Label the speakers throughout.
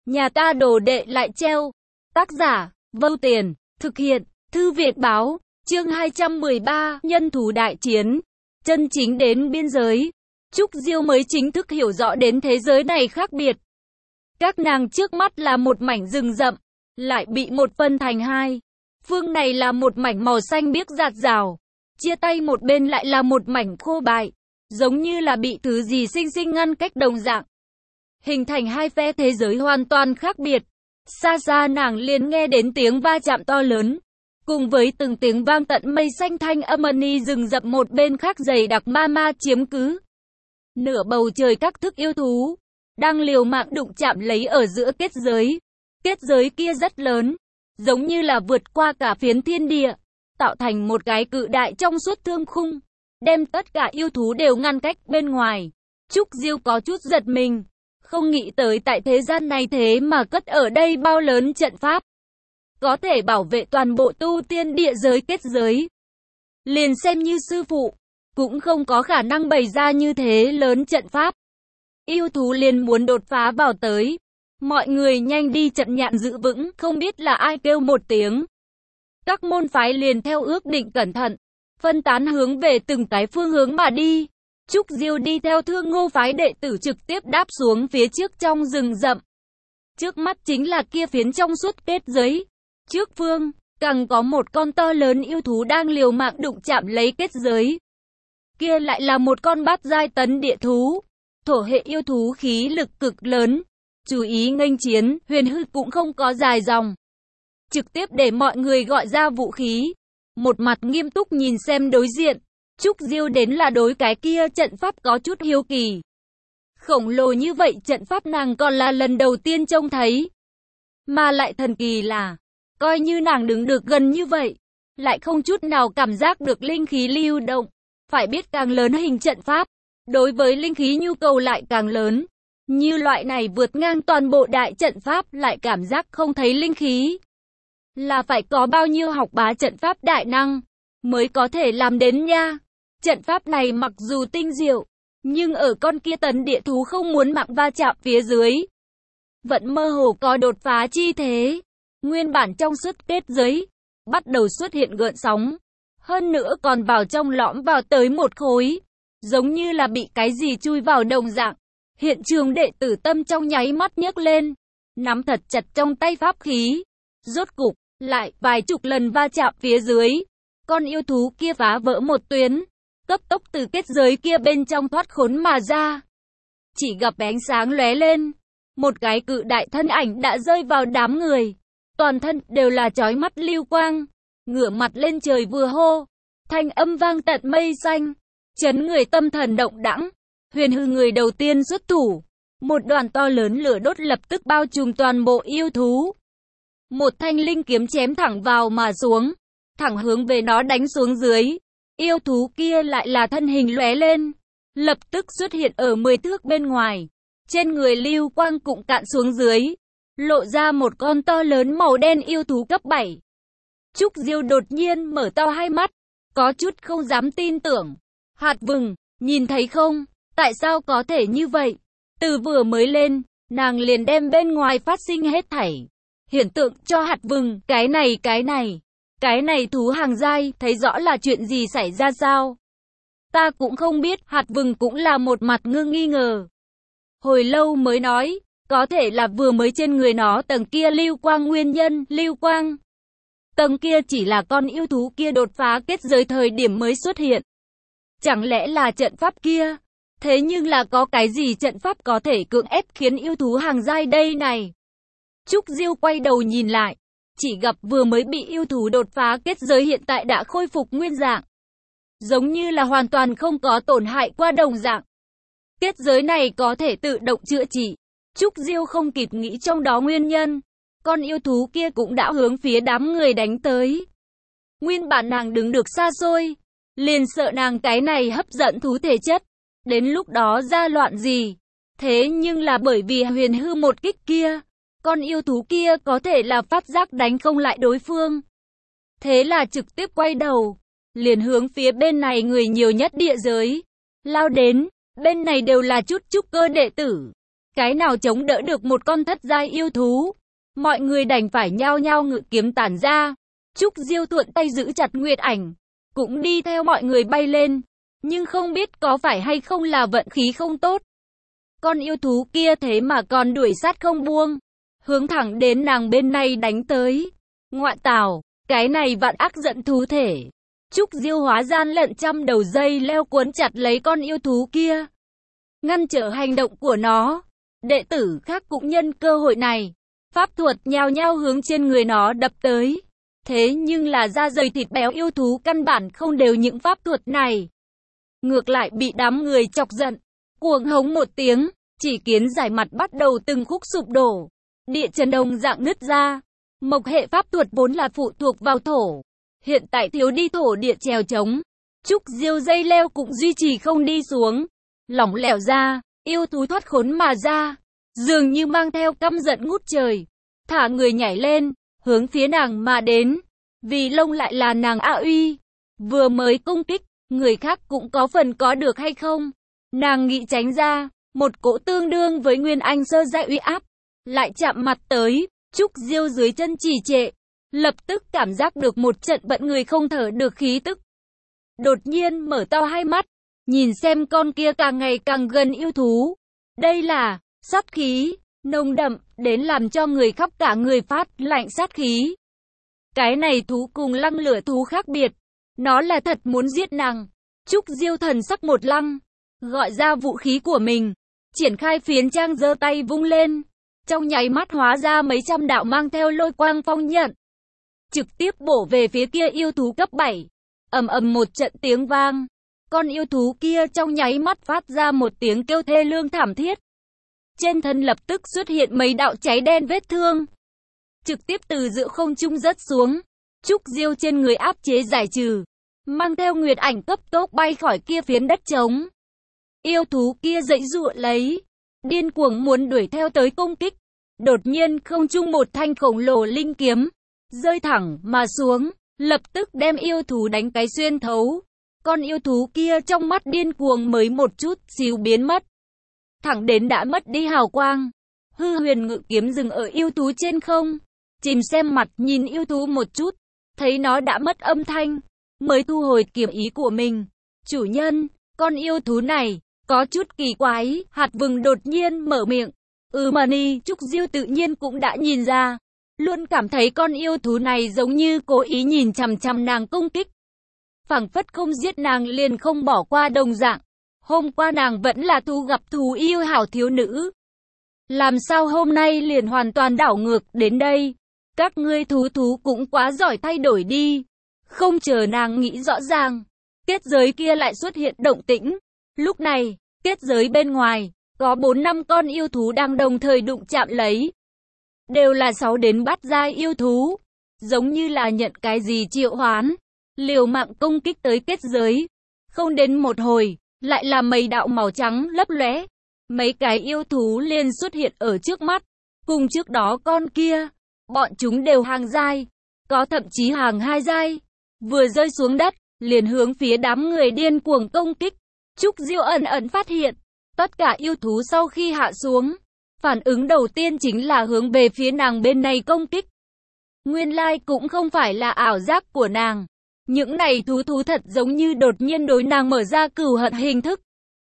Speaker 1: Nhà ta đồ đệ lại treo. Tác giả, Vâu Tiền, thực hiện, Thư viện báo, chương 213, nhân thú đại chiến, chân chính đến biên giới. Trúc Diêu mới chính thức hiểu rõ đến thế giới này khác biệt. Các nàng trước mắt là một mảnh rừng rậm, lại bị một phân thành hai. Phương này là một mảnh màu xanh biếc rạt rào, chia tay một bên lại là một mảnh khô bại, giống như là bị thứ gì sinh sinh ngăn cách đồng dạng. Hình thành hai phe thế giới hoàn toàn khác biệt. Xa xa nàng liền nghe đến tiếng va chạm to lớn, cùng với từng tiếng vang tận mây xanh thanh âm ni rừng rậm một bên khác dày đặc ma ma chiếm cứ. Nửa bầu trời các thức yêu thú đang liều mạng đụng chạm lấy ở giữa kết giới. Kết giới kia rất lớn, giống như là vượt qua cả phiến thiên địa, tạo thành một cái cự đại trong suốt thương khung, đem tất cả yêu thú đều ngăn cách bên ngoài. Trúc Diêu có chút giật mình, không nghĩ tới tại thế gian này thế mà cất ở đây bao lớn trận pháp, có thể bảo vệ toàn bộ tu tiên địa giới kết giới. Liền xem như sư phụ, cũng không có khả năng bày ra như thế lớn trận pháp. Yêu thú liền muốn đột phá vào tới. Mọi người nhanh đi trận nhạn giữ vững, không biết là ai kêu một tiếng. Các môn phái liền theo ước định cẩn thận, phân tán hướng về từng cái phương hướng mà đi. Trúc Diêu đi theo Thương Ngô phái đệ tử trực tiếp đáp xuống phía trước trong rừng rậm. Trước mắt chính là kia phiến trong suốt kết giới. Trước phương, càng có một con to lớn yêu thú đang liều mạng đụng chạm lấy kết giới. Kia lại là một con bát giai tấn địa thú. Thổ hệ yêu thú khí lực cực lớn. Chú ý nghênh chiến, Huyền Hư cũng không có dài dòng. Trực tiếp để mọi người gọi ra vũ khí. Một mặt nghiêm túc nhìn xem đối diện. Trúc Diêu đến là đối cái kia trận pháp có chút hiếu kỳ. Khổng lồ như vậy trận pháp nàng còn là lần đầu tiên trông thấy. Mà lại thần kỳ là, coi như nàng đứng được gần như vậy, lại không chút nào cảm giác được linh khí lưu động. Phải biết càng lớn hình trận pháp, đối với linh khí nhu cầu lại càng lớn. Như loại này vượt ngang toàn bộ đại trận pháp lại cảm giác không thấy linh khí. Là phải có bao nhiêu học bá trận pháp đại năng mới có thể làm đến nha. Trận pháp này mặc dù tinh diệu, nhưng ở con kia tấn địa thú không muốn mạng va chạm phía dưới, vẫn mơ hồ có đột phá chi thế. Nguyên bản trong suốt kết giới bắt đầu xuất hiện gợn sóng, hơn nữa còn vào trong lõm vào tới một khối, giống như là bị cái gì chui vào đồng dạng. Hiện trường đệ tử tâm trong nháy mắt nhấc lên, nắm thật chặt trong tay pháp khí. Rốt cục, lại vài chục lần va chạm phía dưới, con yêu thú kia phá vỡ một tuyến, cấp tốc từ kết giới kia bên trong thoát khốn mà ra. Chỉ gặp ánh sáng lóe lên, một cái cự đại thân ảnh đã rơi vào đám người, toàn thân đều là chói mắt lưu quang, ngửa mặt lên trời vừa hô, thanh âm vang tận mây xanh, chấn người tâm thần động đãng. Huyền Hư người đầu tiên xuất thủ, một đoàn to lớn lửa đốt lập tức bao trùm toàn bộ yêu thú. Một thanh linh kiếm chém thẳng vào mà xuống, thẳng hướng về nó đánh xuống dưới. Yêu thú kia lại là thân hình lóe lên, lập tức xuất hiện ở 10 thước bên ngoài. Trên người lưu quang cũng cạn xuống dưới, lộ ra một con to lớn màu đen yêu thú cấp 7. Trúc Diêu đột nhiên mở to hai mắt, có chút không dám tin tưởng. Hạt Vừng, nhìn thấy không? Tại sao có thể như vậy? Từ vừa mới lên, nàng liền đem bên ngoài phát sinh hết thảy hiện tượng cho Hạt Vừng, cái này thú hàng giai, thấy rõ là chuyện gì xảy ra sao? Ta cũng không biết. Hạt Vừng cũng là một mặt nghi ngờ. Hồi lâu mới nói, có thể là vừa mới trên người nó tầng kia lưu quang nguyên nhân. Lưu quang tầng kia chỉ là con yêu thú kia đột phá kết giới thời điểm mới xuất hiện. Chẳng lẽ là trận pháp kia? Thế nhưng là có cái gì trận pháp có thể cưỡng ép khiến yêu thú hàng giai đây này? Trúc Diêu quay đầu nhìn lại, chỉ gặp vừa mới bị yêu thú đột phá kết giới hiện tại đã khôi phục nguyên dạng, giống như là hoàn toàn không có tổn hại qua đồng dạng. Kết giới này có thể tự động chữa trị. Trúc Diêu không kịp nghĩ trong đó nguyên nhân, con yêu thú kia cũng đã hướng phía đám người đánh tới. Nguyên bản nàng đứng được xa xôi, liền sợ nàng cái này hấp dẫn thú thể chất, đến lúc đó ra loạn gì. Thế nhưng là bởi vì Huyền Hư một kích kia, con yêu thú kia có thể là phát giác đánh không lại đối phương. Thế là trực tiếp quay đầu, liền hướng phía bên này người nhiều nhất địa giới lao đến. Bên này đều là chút trúc cơ đệ tử, cái nào chống đỡ được một con thất giai yêu thú. Mọi người đành phải nhao nhao ngự kiếm tản ra. Trúc Diêu thuận tay giữ chặt Nguyệt Ảnh, cũng đi theo mọi người bay lên. Nhưng không biết có phải hay không là vận khí không tốt. Con yêu thú kia thế mà còn đuổi sát không buông, hướng thẳng đến nàng bên này đánh tới. Ngoại tảo, cái này vạn ác giận thú thể. Trúc Diêu hóa gian lận trăm đầu dây leo cuốn chặt lấy con yêu thú kia, ngăn trở hành động của nó. Đệ tử khác cũng nhân cơ hội này, pháp thuật nhao nhao hướng trên người nó đập tới. Thế nhưng là da dày thịt béo yêu thú căn bản không đều những pháp thuật này. Ngược lại bị đám người chọc giận, cuồng hống một tiếng, chỉ kiến giải mặt bắt đầu từng khúc sụp đổ. Địa chấn đồng dạng nứt ra. Mộc hệ pháp thuật vốn là phụ thuộc vào thổ, hiện tại thiếu đi thổ địa chèo chống. Trúc Diêu dây leo cũng duy trì không đi xuống, lỏng lẻo ra, yêu thú thoát khốn mà ra, dường như mang theo căm giận ngút trời, thả người nhảy lên, hướng phía nàng mà đến. Vì lông lại là nàng A Uy, vừa mới công kích, người khác cũng có phần có được hay không. Nàng nghĩ tránh ra, một cỗ tương đương với Nguyên Anh sơ giai uy áp lại chạm mặt tới. Trúc Diêu dưới chân trì trệ, lập tức cảm giác được một trận bận người không thở được khí tức. Đột nhiên mở to hai mắt, nhìn xem con kia càng ngày càng gần yêu thú. Đây là sát khí, nồng đậm, đến làm cho người khắp cả người phát lạnh sát khí. Cái này thú cùng lăng lửa thú khác biệt, nó là thật muốn giết nàng. Trúc Diêu thần sắc một lăng, gọi ra vũ khí của mình, triển khai phiến trang giơ tay vung lên. Trong nháy mắt hóa ra mấy trăm đạo mang theo lôi quang phong nhận, trực tiếp bổ về phía kia yêu thú cấp 7. Ầm ầm một trận tiếng vang, con yêu thú kia trong nháy mắt phát ra một tiếng kêu thê lương thảm thiết. Trên thân lập tức xuất hiện mấy đạo cháy đen vết thương, trực tiếp từ giữa không trung rớt xuống. Trúc Diêu trên người áp chế giải trừ, mang theo Nguyệt Ảnh cấp tốc bay khỏi kia phiến đất trống. Yêu thú kia giãy giụa lấy, điên cuồng muốn đuổi theo tới công kích. Đột nhiên không trung một thanh khổng lồ linh kiếm rơi thẳng mà xuống, lập tức đem yêu thú đánh cái xuyên thấu. Con yêu thú kia trong mắt điên cuồng mới một chút xíu biến mất, thẳng đến đã mất đi hào quang. Hư Huyền ngự kiếm dừng ở yêu thú trên không, chìm xem mặt nhìn yêu thú một chút, thấy nó đã mất âm thanh, mới thu hồi kiếm ý của mình. Chủ nhân, con yêu thú này có chút kỳ quái. Hạt Vừng đột nhiên mở miệng. Mani, Trúc Diêu tự nhiên cũng đã nhìn ra, luôn cảm thấy con yêu thú này giống như cố ý nhìn chằm chằm nàng công kích. Phảng phất không giết nàng liền không bỏ qua đồng dạng. Hôm qua nàng vẫn là thu gặp thú yêu hảo thiếu nữ, làm sao hôm nay liền hoàn toàn đảo ngược đến đây? Các ngươi thú cũng quá giỏi thay đổi đi. Không chờ nàng nghĩ rõ ràng, kết giới kia lại xuất hiện động tĩnh. Lúc này, kết giới bên ngoài có 4-5 con yêu thú đang đồng thời đụng chạm lấy. Đều là 6 đến bát giai yêu thú, giống như là nhận cái gì triệu hoán, liều mạng công kích tới kết giới. Không đến một hồi, lại là mấy đạo màu trắng lấp lóe, mấy cái yêu thú liền xuất hiện ở trước mắt. Cùng trước đó con kia, bọn chúng đều hàng giai, có thậm chí hàng 2 giai. Vừa rơi xuống đất, liền hướng phía đám người điên cuồng công kích. Trúc Diêu ẩn phát hiện, tất cả yêu thú sau khi hạ xuống, phản ứng đầu tiên chính là hướng về phía nàng bên này công kích. Nguyên lai cũng không phải là ảo giác của nàng. Những này thú thật giống như đột nhiên đối nàng mở ra cừu hận hình thức.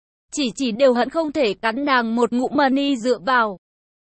Speaker 1: Chỉ đều hận không thể cắn nàng một ngụm mani dựa vào.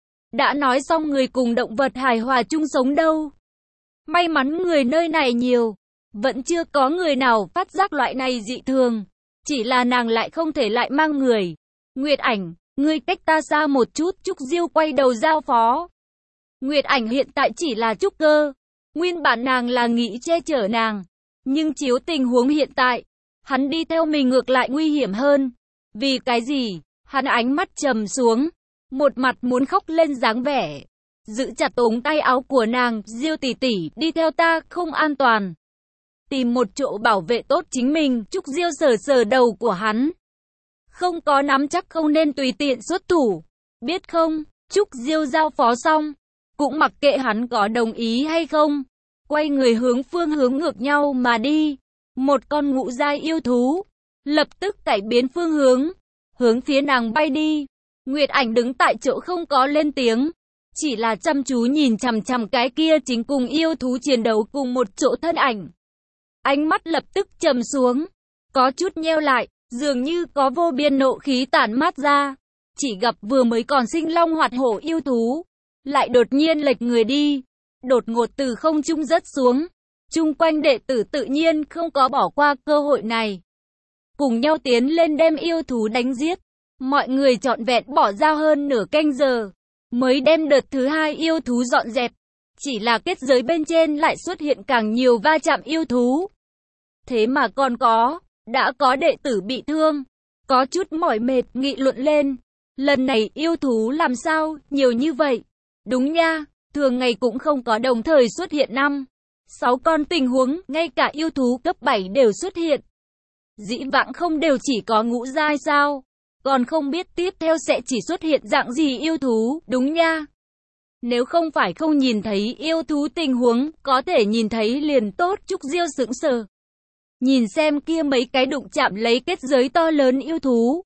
Speaker 1: Đã nói xong người cùng động vật hài hòa chung sống đâu. May mắn người nơi này nhiều, vẫn chưa có người nào phát giác loại này dị thường. Chỉ là nàng lại không thể lại mang người. Nguyệt Ảnh, ngươi cách ta xa một chút. Trúc Diêu quay đầu giao phó. Nguyệt Ảnh hiện tại chỉ là trúc cơ, nguyên bản nàng là nghĩ che chở nàng, nhưng chiếu tình huống hiện tại, hắn đi theo mình ngược lại nguy hiểm hơn. Vì cái gì? Hắn ánh mắt trầm xuống, một mặt muốn khóc lên dáng vẻ, giữ chặt ống tay áo của nàng. Diêu tỷ tỷ, đi theo ta, không an toàn. Tìm một chỗ bảo vệ tốt chính mình. Trúc Diêu sờ đầu của hắn. Không có nắm chắc không nên tùy tiện xuất thủ, biết không? Trúc Diêu giao phó xong, cũng mặc kệ hắn có đồng ý hay không, quay người hướng phương hướng ngược nhau mà đi. Một con ngũ giai yêu thú lập tức cải biến phương hướng, hướng phía nàng bay đi. Nguyệt Ảnh đứng tại chỗ không có lên tiếng, chỉ là chăm chú nhìn chằm chằm cái kia chính cùng yêu thú chiến đấu cùng một chỗ thân ảnh. Ánh mắt lập tức trầm xuống, có chút nheo lại, dường như có vô biên nộ khí tản mát ra. Chỉ gặp vừa mới còn sinh long hoạt hổ yêu thú, lại đột nhiên lệch người đi, đột ngột từ không trung rớt xuống. Chung quanh đệ tử tự nhiên không có bỏ qua cơ hội này, cùng nhau tiến lên đem yêu thú đánh giết. Mọi người trọn vẹn bỏ ra hơn nửa canh giờ, mới đem đợt thứ hai yêu thú dọn dẹp. Chỉ là kết giới bên trên lại xuất hiện càng nhiều va chạm yêu thú. Thế mà còn đã có đệ tử bị thương, có chút mỏi mệt nghị luận lên. Lần này yêu thú làm sao nhiều như vậy? Đúng nha, thường ngày cũng không có đồng thời xuất hiện 5-6 con, tình huống ngay cả yêu thú cấp 7 đều xuất hiện. Dĩ vãng không đều chỉ có ngũ giai sao? Còn không biết tiếp theo sẽ chỉ xuất hiện dạng gì yêu thú, đúng nha. Nếu không phải không nhìn thấy yêu thú tình huống, có thể nhìn thấy liền tốt. Trúc Diêu sững sờ. Nhìn xem kia mấy cái đụng chạm lấy kết giới to lớn yêu thú.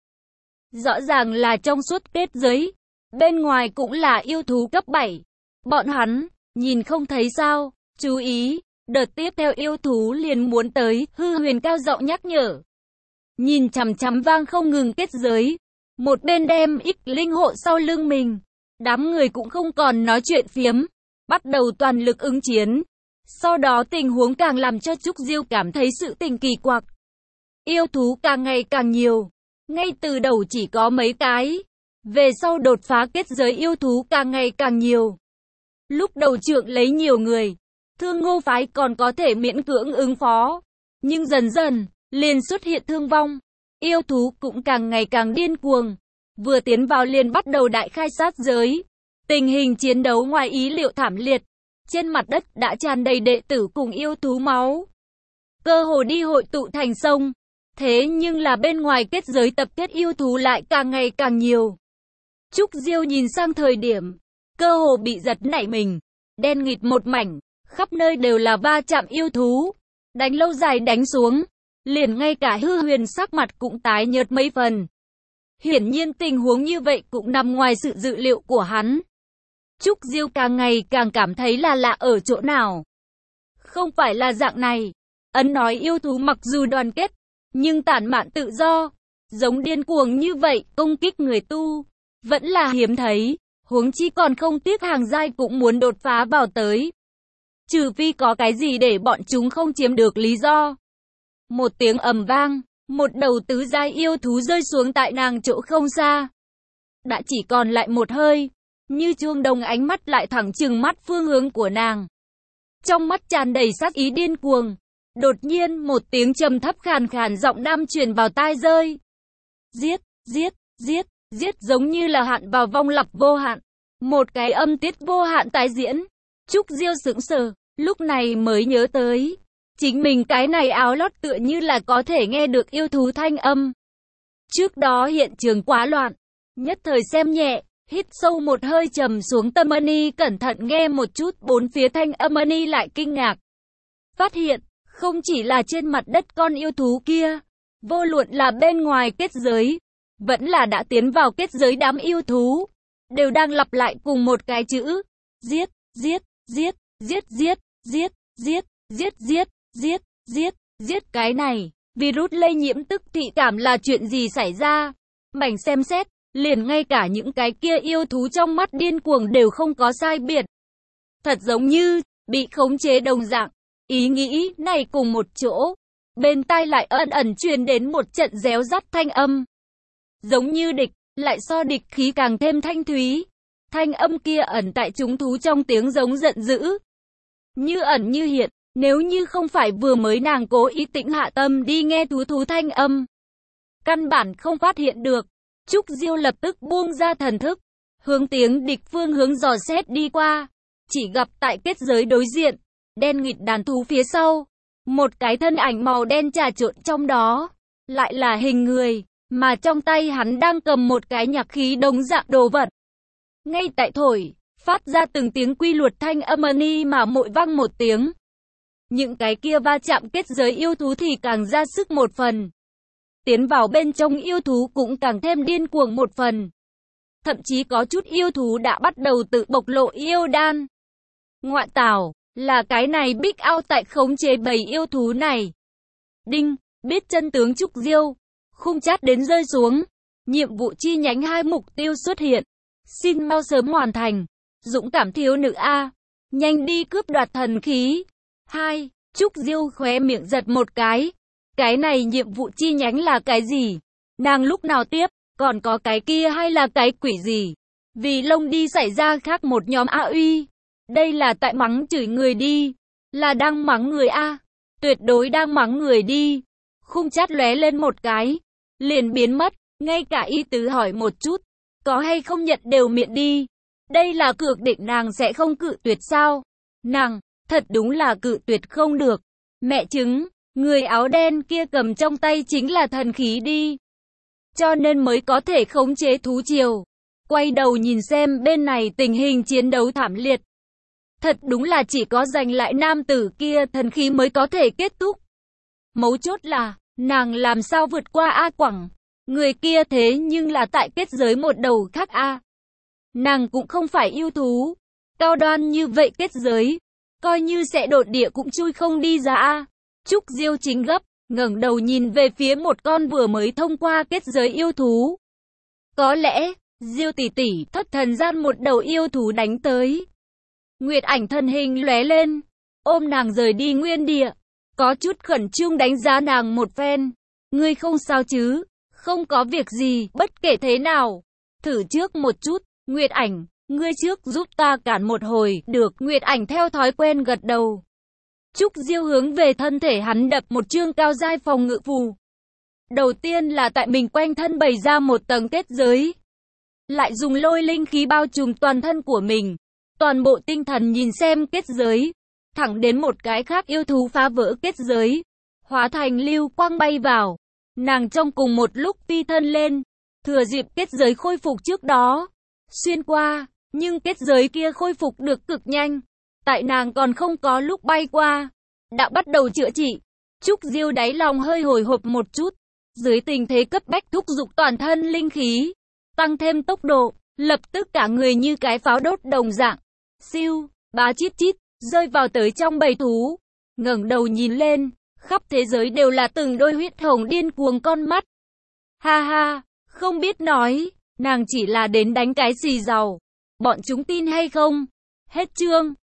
Speaker 1: Rõ ràng là trong suốt kết giới, bên ngoài cũng là yêu thú cấp 7. Bọn hắn, nhìn không thấy sao? Chú ý, đợt tiếp theo yêu thú liền muốn tới, Hư Huyền cao giọng nhắc nhở. Nhìn chằm chằm vang không ngừng kết giới, một bên đem ích linh hộ sau lưng mình. Đám người cũng không còn nói chuyện phiếm, bắt đầu toàn lực ứng chiến. Sau đó tình huống càng làm cho Trúc Diêu cảm thấy sự tình kỳ quặc. Yêu thú càng ngày càng nhiều, ngay từ đầu chỉ có mấy cái, về sau đột phá kết giới yêu thú càng ngày càng nhiều. Lúc đầu trượng lấy nhiều người, Thương Ngô phái còn có thể miễn cưỡng ứng phó, nhưng dần dần liền xuất hiện thương vong. Yêu thú cũng càng ngày càng điên cuồng, vừa tiến vào liền bắt đầu đại khai sát giới. Tình hình chiến đấu ngoài ý liệu thảm liệt, trên mặt đất đã tràn đầy đệ tử cùng yêu thú máu, cơ hồ đi hội tụ thành sông. Thế nhưng là bên ngoài kết giới tập kết yêu thú lại càng ngày càng nhiều. Trúc Diêu nhìn sang thời điểm, cơ hồ bị giật nảy mình, đen nghịt một mảnh, khắp nơi đều là va chạm yêu thú. Đánh lâu dài đánh xuống, liền ngay cả Hư Huyền sắc mặt cũng tái nhợt mấy phần. Hiển nhiên tình huống như vậy cũng nằm ngoài sự dự liệu của hắn. Trúc Diêu càng ngày càng cảm thấy là lạ ở chỗ nào. Không phải là dạng này. Ấn nói yêu thú mặc dù đoàn kết, nhưng tản mạn tự do, giống điên cuồng như vậy, công kích người tu, vẫn là hiếm thấy. Huống chi còn không tiếc hàng giai cũng muốn đột phá vào tới. Trừ phi có cái gì để bọn chúng không chiếm được lý do. Một tiếng ầm vang, một đầu tứ giai yêu thú rơi xuống tại nàng chỗ không xa. Đã chỉ còn lại một hơi, như chuông đồng, ánh mắt lại thẳng trừng mắt phương hướng của nàng. Trong mắt tràn đầy sát ý điên cuồng. Đột nhiên một tiếng trầm thấp khàn khàn giọng nam truyền vào tai rơi. Giết, giết, giết, giết, giống như là hạn vào vong lặp vô hạn. Một cái âm tiết vô hạn tái diễn. Trúc Diêu sững sờ, lúc này mới nhớ tới. Chính mình cái này áo lót tựa như là có thể nghe được yêu thú thanh âm. Trước đó hiện trường quá loạn, nhất thời xem nhẹ, hít sâu một hơi trầm xuống tâm Ani cẩn thận nghe một chút bốn phía thanh âm. Ani lại kinh ngạc. Phát hiện, không chỉ là trên mặt đất con yêu thú kia, vô luận là bên ngoài kết giới, vẫn là đã tiến vào kết giới đám yêu thú, đều đang lặp lại cùng một cái chữ. Giết, giết, giết, giết, giết, giết, giết, giết, giết, giết, giết, giết. Cái này, virus lây nhiễm tức thị cảm là chuyện gì xảy ra? Mảnh xem xét, liền ngay cả những cái kia yêu thú trong mắt điên cuồng đều không có sai biệt. Thật giống như, bị khống chế đồng dạng. Ý nghĩ này cùng một chỗ, bên tai lại ẩn ẩn truyền đến một trận réo rắt thanh âm. Giống như địch, lại so địch khí càng thêm thanh thúy. Thanh âm kia ẩn tại chúng thú trong tiếng giống giận dữ. Như ẩn như hiện, nếu như không phải vừa mới nàng cố ý tĩnh hạ tâm đi nghe thú thanh âm, căn bản không phát hiện được. Trúc Diêu lập tức buông ra thần thức, hướng tiếng địch phương hướng dò xét đi qua. Chỉ gặp tại kết giới đối diện, đen nghịt đàn thú phía sau, một cái thân ảnh màu đen trà trộn trong đó, lại là hình người, mà trong tay hắn đang cầm một cái nhạc khí đồng dạng đồ vật. Ngay tại thổi, phát ra từng tiếng quy luật thanh âm Ani mà mỗi vang một tiếng. Những cái kia va chạm kết giới yêu thú thì càng ra sức một phần. Tiến vào bên trong yêu thú cũng càng thêm điên cuồng một phần. Thậm chí có chút yêu thú đã bắt đầu tự bộc lộ yêu đan. Ngoại tảo, là cái này Big Out tại khống chế bầy yêu thú này. Đinh, biết chân tướng Trúc Diêu. Khung chat đến rơi xuống. Nhiệm vụ chi nhánh 2 mục tiêu xuất hiện. Xin mau sớm hoàn thành. Dũng cảm thiếu nữ A. Nhanh đi cướp đoạt thần khí. 2. Trúc Diêu khóe miệng giật một cái. Cái này nhiệm vụ chi nhánh là cái gì? Nàng lúc nào tiếp? Còn có cái kia hay là cái quỷ gì? Vì lông đi xảy ra khác một nhóm A uy. Đây là tại mắng chửi người đi. Là đang mắng người A. Tuyệt đối đang mắng người đi. Khung chat lóe lên một cái. Liền biến mất. Ngay cả ý tứ hỏi một chút. Có hay không nhận đều miệng đi. Đây là cược định nàng sẽ không cự tuyệt sao? Nàng, thật đúng là cự tuyệt không được. Mẹ chứng, người áo đen kia cầm trong tay chính là thần khí đi. Cho nên mới có thể khống chế thú triều. Quay đầu nhìn xem bên này tình hình chiến đấu thảm liệt. Thật đúng là chỉ có giành lại nam tử kia thần khí mới có thể kết thúc. Mấu chốt là, nàng làm sao vượt qua A Quẳng. Người kia thế nhưng là tại kết giới một đầu khác A. Nàng cũng không phải yêu thú. Cao đoan như vậy kết giới. Coi như sẽ đột địa cũng chui không đi ra A. Trúc Diêu chính gấp, ngẩng đầu nhìn về phía một con vừa mới thông qua kết giới yêu thú. Có lẽ, Diêu tỷ tỷ thất thần gian một đầu yêu thú đánh tới. Nguyệt Ảnh thân hình lóe lên, ôm nàng rời đi nguyên địa. Có chút khẩn trương đánh giá nàng một phen. Ngươi không sao chứ? Không có việc gì, bất kể thế nào. Thử trước một chút, Nguyệt Ảnh, ngươi trước giúp ta cản một hồi, được. Nguyệt Ảnh theo thói quen gật đầu. Trúc Diêu hướng về thân thể hắn đập một chương cao giai phòng ngự phù. Đầu tiên là tại mình quanh thân bày ra một tầng kết giới. Lại dùng lôi linh khí bao trùm toàn thân của mình. Toàn bộ tinh thần nhìn xem kết giới. Thẳng đến một cái khác yêu thú phá vỡ kết giới. Hóa thành lưu quang bay vào. Nàng trong cùng một lúc phi thân lên. Thừa dịp kết giới khôi phục trước đó. Xuyên qua. Nhưng kết giới kia khôi phục được cực nhanh. Tại nàng còn không có lúc bay qua. Đã bắt đầu chữa trị. Trúc Diêu đáy lòng hơi hồi hộp một chút. Dưới tình thế cấp bách thúc giục toàn thân linh khí. Tăng thêm tốc độ. Lập tức cả người như cái pháo đốt đồng dạng. Siêu, bá chít chít, rơi vào tới trong bầy thú. Ngẩng đầu nhìn lên. Khắp thế giới đều là từng đôi huyết hồng điên cuồng con mắt. Ha ha, không biết nói. Nàng chỉ là đến đánh cái xì dầu. Bọn chúng tin hay không? Hết chương.